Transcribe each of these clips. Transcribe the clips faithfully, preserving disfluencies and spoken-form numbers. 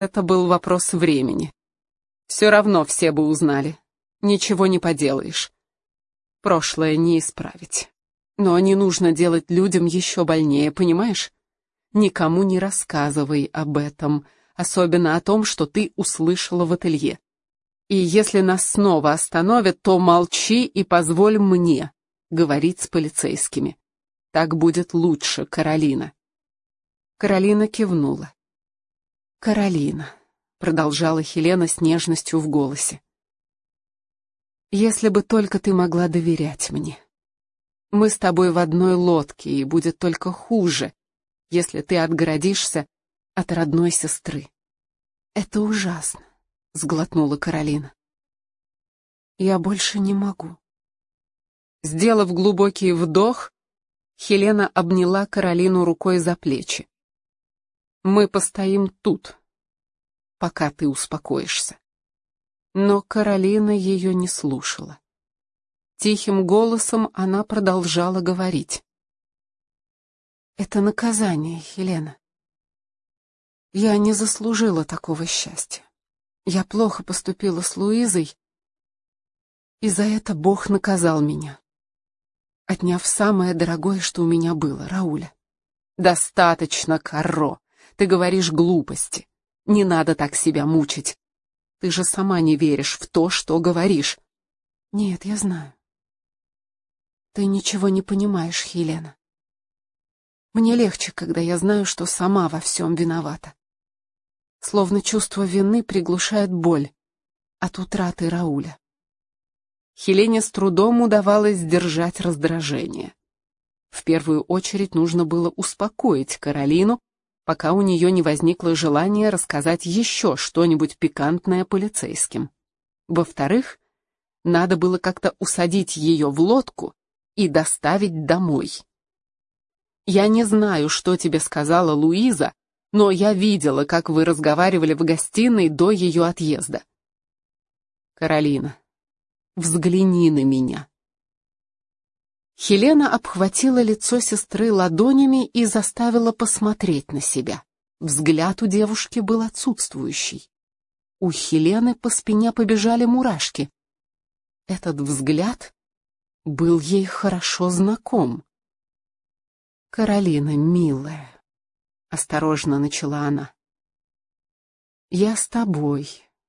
Это был вопрос времени. Все равно все бы узнали. Ничего не поделаешь. Прошлое не исправить. Но не нужно делать людям еще больнее, понимаешь? Никому не рассказывай об этом, особенно о том, что ты услышала в ателье. И если нас снова остановят, то молчи и позволь мне говорить с полицейскими. Так будет лучше, Каролина. Каролина кивнула. Каролина, продолжала Хелена с нежностью в голосе. Если бы только ты могла доверять мне. Мы с тобой в одной лодке, и будет только хуже, если ты отгородишься от родной сестры. Это ужасно, сглотнула Каролина. Я больше не могу. Сделав глубокий вдох, Хелена обняла Каролину рукой за плечи. Мы постоим тут, пока ты успокоишься. Но Каролина ее не слушала. Тихим голосом она продолжала говорить. Это наказание, Хелена. Я не заслужила такого счастья. Я плохо поступила с Луизой, и за это Бог наказал меня, отняв самое дорогое, что у меня было, Рауля. Достаточно, Карро. Ты говоришь глупости. Не надо так себя мучить. Ты же сама не веришь в то, что говоришь. Нет, я знаю. Ты ничего не понимаешь, Хелена. Мне легче, когда я знаю, что сама во всем виновата. Словно чувство вины приглушает боль от утраты Рауля. Хелене с трудом удавалось сдержать раздражение. В первую очередь нужно было успокоить Каролину, пока у нее не возникло желания рассказать еще что-нибудь пикантное полицейским. Во-вторых, надо было как-то усадить ее в лодку и доставить домой. Я не знаю, что тебе сказала Луиза, но я видела, как вы разговаривали в гостиной до ее отъезда. Каролина, взгляни на меня. Хелена обхватила лицо сестры ладонями и заставила посмотреть на себя. Взгляд у девушки был отсутствующий. У Хелены по спине побежали мурашки. Этот взгляд был ей хорошо знаком. «Каролина, милая», — осторожно начала она, — «я с тобой.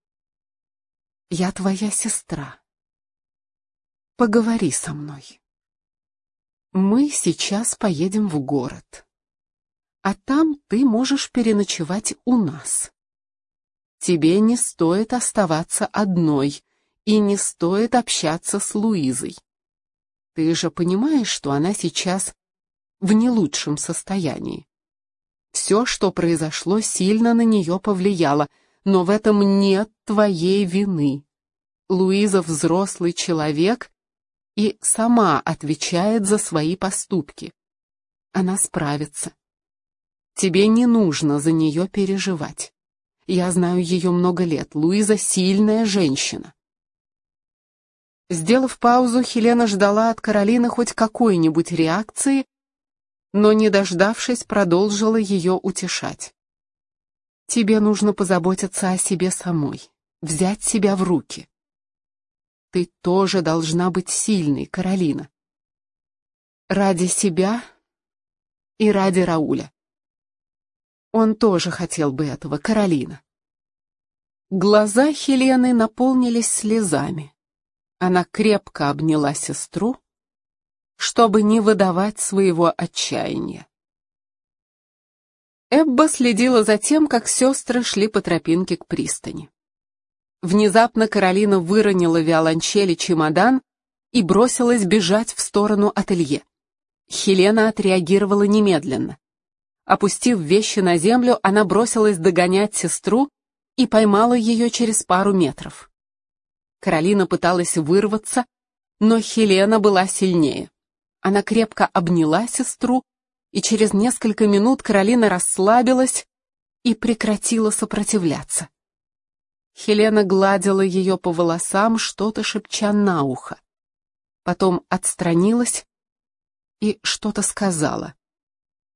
Я твоя сестра. Поговори со мной. Мы сейчас поедем в город, а там ты можешь переночевать у нас. Тебе не стоит оставаться одной и не стоит общаться с Луизой. Ты же понимаешь, что она сейчас в не лучшем состоянии. Все, что произошло, сильно на нее повлияло, но в этом нет твоей вины. Луиза взрослый человек и сама отвечает за свои поступки. Она справится. Тебе не нужно за нее переживать. Я знаю ее много лет. Луиза сильная женщина. Сделав паузу, Хелена ждала от Каролины хоть какой-нибудь реакции, но, не дождавшись, продолжила ее утешать. Тебе нужно позаботиться о себе самой, взять себя в руки. Ты тоже должна быть сильной, Каролина. Ради себя и ради Рауля. Он тоже хотел бы этого, Каролина. Глаза Хелены наполнились слезами. Она крепко обняла сестру, чтобы не выдавать своего отчаяния. Эбба следила за тем, как сестры шли по тропинке к пристани. Внезапно Каролина выронила виолончель и чемодан и бросилась бежать в сторону ателье. Хелена отреагировала немедленно. Опустив вещи на землю, она бросилась догонять сестру и поймала ее через пару метров. Каролина пыталась вырваться, но Хелена была сильнее. Она крепко обняла сестру, и через несколько минут Каролина расслабилась и прекратила сопротивляться. Хелена гладила ее по волосам, что-то шепча на ухо. Потом отстранилась и что-то сказала.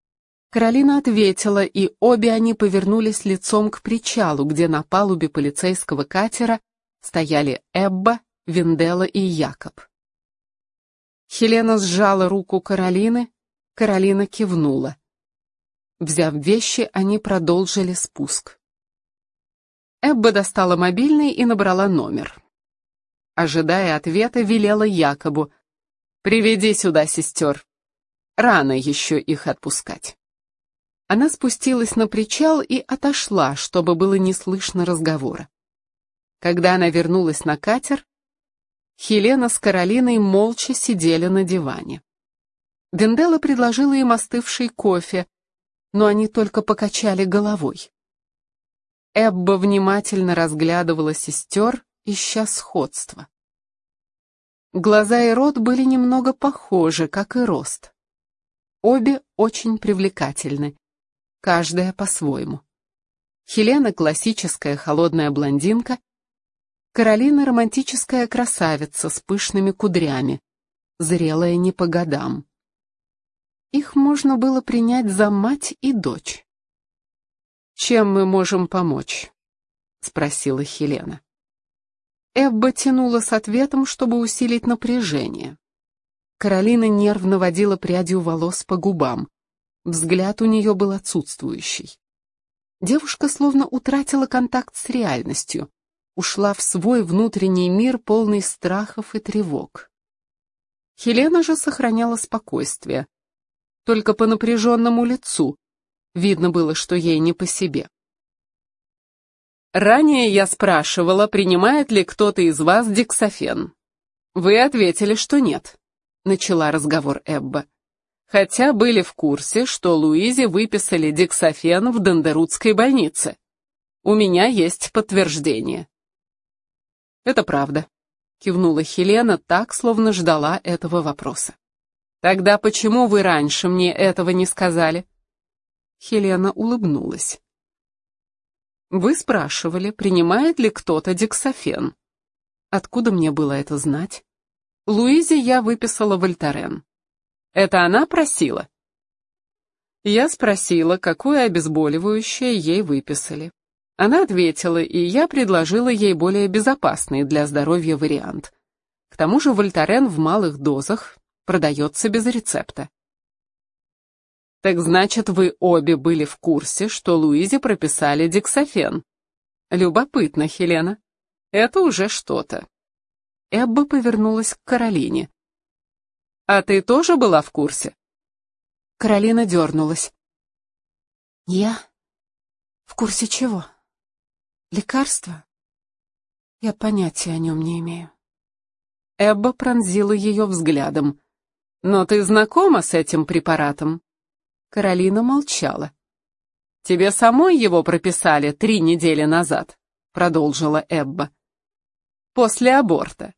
Каролина ответила, и обе они повернулись лицом к причалу, где на палубе полицейского катера стояли Эбба, Венделла и Якоб. Хелена сжала руку Каролины, Каролина кивнула. Взяв вещи, они продолжили спуск. Эбба достала мобильный и набрала номер. Ожидая ответа, велела Якобу: «Приведи сюда сестер. Рано еще их отпускать». Она спустилась на причал и отошла, чтобы было не слышно разговора. Когда она вернулась на катер, Хелена с Каролиной молча сидели на диване. Венделла предложила им остывший кофе, но они только покачали головой. Эбба внимательно разглядывала сестер, ища сходства. Глаза и рот были немного похожи, как и рост. Обе очень привлекательны, каждая по-своему. Хелена — классическая холодная блондинка, Каролина — романтическая красавица с пышными кудрями, зрелая не по годам. Их можно было принять за мать и дочь. «Чем мы можем помочь?» — спросила Хелена. Эбба тянула с ответом, чтобы усилить напряжение. Каролина нервно водила прядью волос по губам. Взгляд у нее был отсутствующий. Девушка словно утратила контакт с реальностью, ушла в свой внутренний мир, полный страхов и тревог. Хелена же сохраняла спокойствие. Только по напряженному лицу видно было, что ей не по себе. «Ранее я спрашивала, принимает ли кто-то из вас дексафен. Вы ответили, что нет», — начала разговор Эбба. «Хотя были в курсе, что Луизе выписали дексафен в Дендерутской больнице. У меня есть подтверждение». «Это правда», — кивнула Хелена так, словно ждала этого вопроса. «Тогда почему вы раньше мне этого не сказали?» Хелена улыбнулась. «Вы спрашивали, принимает ли кто-то дексафен. Откуда мне было это знать? Луизе я выписала Вольтарен. Это она просила?» Я спросила, какое обезболивающее ей выписали. Она ответила, и я предложила ей более безопасный для здоровья вариант. К тому же Вольтарен в малых дозах продается без рецепта. «Так значит, вы обе были в курсе, что Луизе прописали дексафен?» «Любопытно, Хелена. Это уже что-то». Эбба повернулась к Каролине. «А ты тоже была в курсе?» Каролина дернулась. «Я? В курсе чего? Лекарства? Я понятия о нем не имею». Эбба пронзила ее взглядом. «Но ты знакома с этим препаратом?» Каролина молчала. «Тебе самой его прописали три недели назад», — продолжила Эбба. «После аборта».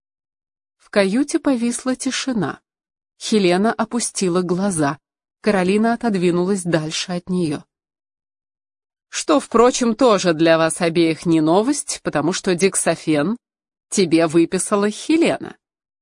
В каюте повисла тишина. Хелена опустила глаза. Каролина отодвинулась дальше от нее. «Что, впрочем, тоже для вас обеих не новость, потому что дексафен тебе выписала Хелена».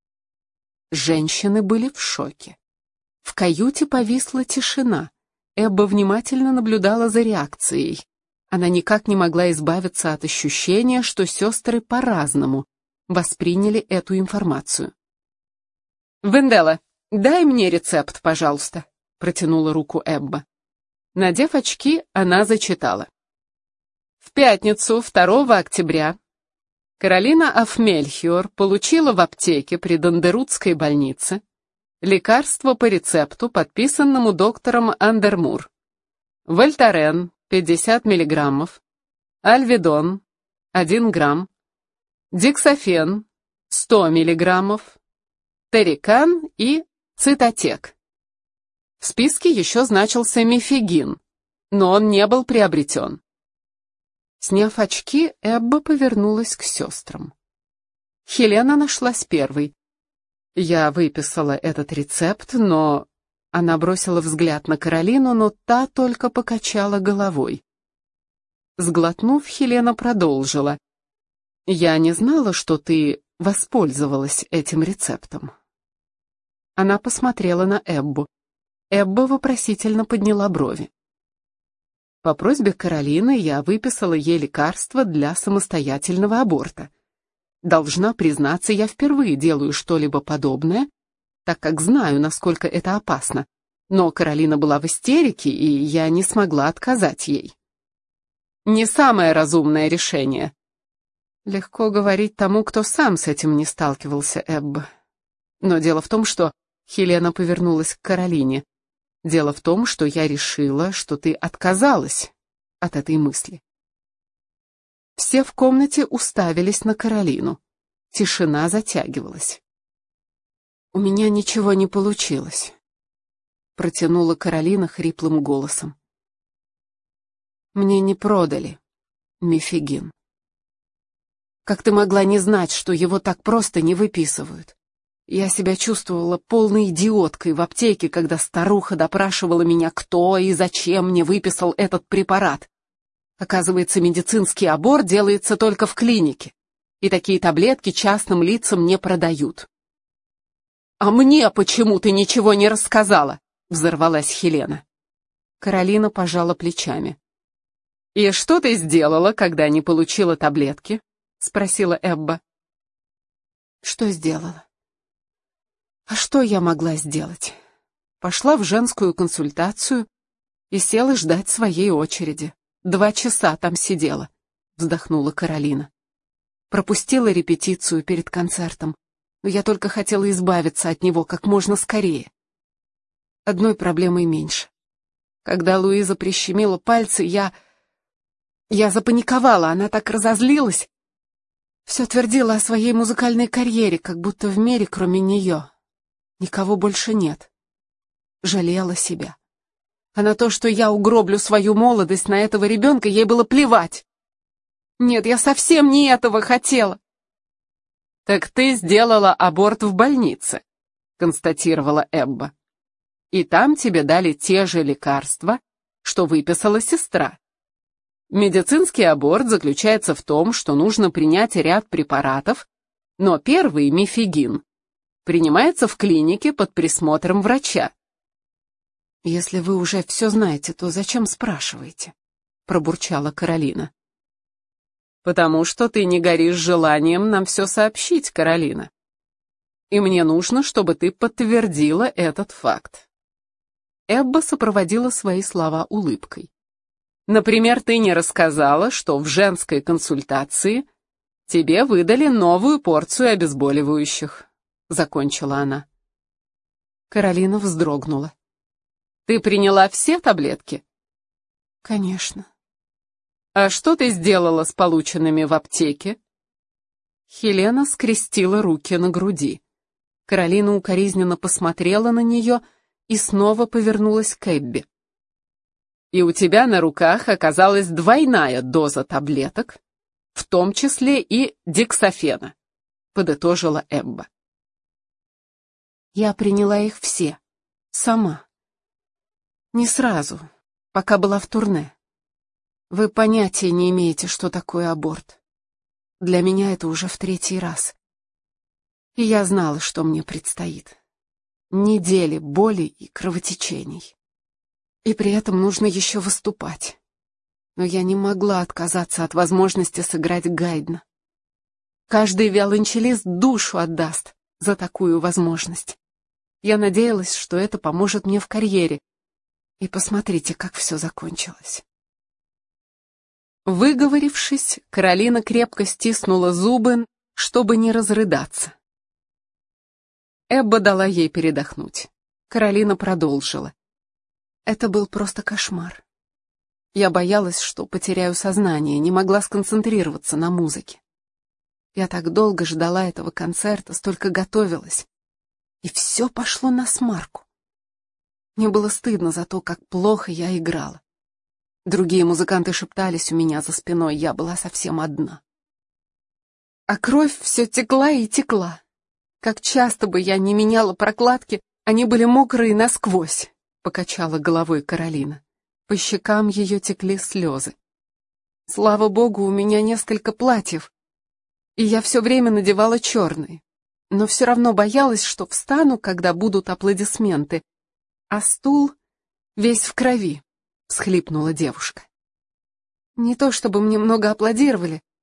Женщины были в шоке. В каюте повисла тишина. Эбба внимательно наблюдала за реакцией. Она никак не могла избавиться от ощущения, что сестры по-разному восприняли эту информацию. «Венделла, дай мне рецепт, пожалуйста», — протянула руку Эбба. Надев очки, она зачитала. В пятницу, второго октября, Каролина аф Мельхиор получила в аптеке при Дендерутской больнице лекарство по рецепту, подписанному доктором Андермур. Вольтарен пятьдесят миллиграммов, Альведон один грамм, дексафен сто миллиграммов, Терикан и Цитотек. В списке еще значился мифегин, но он не был приобретен. Сняв очки, Эбба повернулась к сестрам. Хелена нашлась первой. «Я выписала этот рецепт, но...» Она бросила взгляд на Каролину, но та только покачала головой. Сглотнув, Хелена продолжила. «Я не знала, что ты воспользовалась этим рецептом». Она посмотрела на Эббу. Эбба вопросительно подняла брови. По просьбе Каролины я выписала ей лекарство для самостоятельного аборта. Должна признаться, я впервые делаю что-либо подобное, так как знаю, насколько это опасно. Но Каролина была в истерике, и я не смогла отказать ей. Не самое разумное решение. Легко говорить тому, кто сам с этим не сталкивался, Эбба. Но дело в том, что... Хелена повернулась к Каролине. Дело в том, что я решила, что ты отказалась от этой мысли. Все в комнате уставились на Каролину. Тишина затягивалась. «У меня ничего не получилось», — протянула Каролина хриплым голосом. «Мне не продали мифигин. Как ты могла не знать, что его так просто не выписывают? Я себя чувствовала полной идиоткой в аптеке, когда старуха допрашивала меня, кто и зачем мне выписал этот препарат. Оказывается, медицинский аборт делается только в клинике, и такие таблетки частным лицам не продают». «А мне почему ты ничего не рассказала?» — взорвалась Хелена. Каролина пожала плечами. «И что ты сделала, когда не получила таблетки?» — спросила Эбба. «Что сделала? А что я могла сделать? Пошла в женскую консультацию и села ждать своей очереди. Два часа там сидела», — вздохнула Каролина. «Пропустила репетицию перед концертом, но я только хотела избавиться от него как можно скорее. Одной проблемой меньше. Когда Луиза прищемила пальцы, я... Я запаниковала, она так разозлилась. Все твердила о своей музыкальной карьере, как будто в мире, кроме нее, никого больше нет. Жалела себя. А на то, что я угроблю свою молодость на этого ребенка, ей было плевать. Нет, я совсем не этого хотела. «Так ты сделала аборт в больнице», — констатировала Эбба. «И там тебе дали те же лекарства, что выписала сестра. Медицинский аборт заключается в том, что нужно принять ряд препаратов, но первый, мифигин, принимается в клинике под присмотром врача». «Если вы уже все знаете, то зачем спрашиваете?» — пробурчала Каролина. «Потому что ты не горишь желанием нам все сообщить, Каролина. И мне нужно, чтобы ты подтвердила этот факт». Эбба сопроводила свои слова улыбкой. «Например, ты не рассказала, что в женской консультации тебе выдали новую порцию обезболивающих», — закончила она. Каролина вздрогнула. «Ты приняла все таблетки?» «Конечно». «А что ты сделала с полученными в аптеке?» Хелена скрестила руки на груди. Каролина укоризненно посмотрела на нее и снова повернулась к Эбби. «И у тебя на руках оказалась двойная доза таблеток, в том числе и дексафена», — подытожила Эбба. «Я приняла их все, сама. Не сразу, пока была в турне. Вы понятия не имеете, что такое аборт. Для меня это уже в третий раз. И я знала, что мне предстоит. Недели боли и кровотечений. И при этом нужно еще выступать. Но я не могла отказаться от возможности сыграть Гайдна. Каждый виолончелист душу отдаст за такую возможность. Я надеялась, что это поможет мне в карьере. И посмотрите, как все закончилось». Выговорившись, Каролина крепко стиснула зубы, чтобы не разрыдаться. Эбба дала ей передохнуть. Каролина продолжила. «Это был просто кошмар. Я боялась, что потеряю сознание, не могла сконцентрироваться на музыке. Я так долго ждала этого концерта, столько готовилась. И все пошло насмарку. Мне было стыдно за то, как плохо я играла. Другие музыканты шептались у меня за спиной, я была совсем одна. А кровь все текла и текла. Как часто бы я не меняла прокладки, они были мокрые насквозь», — покачала головой Каролина. По щекам ее текли слезы. «Слава богу, у меня несколько платьев, и я все время надевала черные. Но все равно боялась, что встану, когда будут аплодисменты, А стул весь в крови, — всхлипнула девушка. Не то чтобы мне много аплодировали,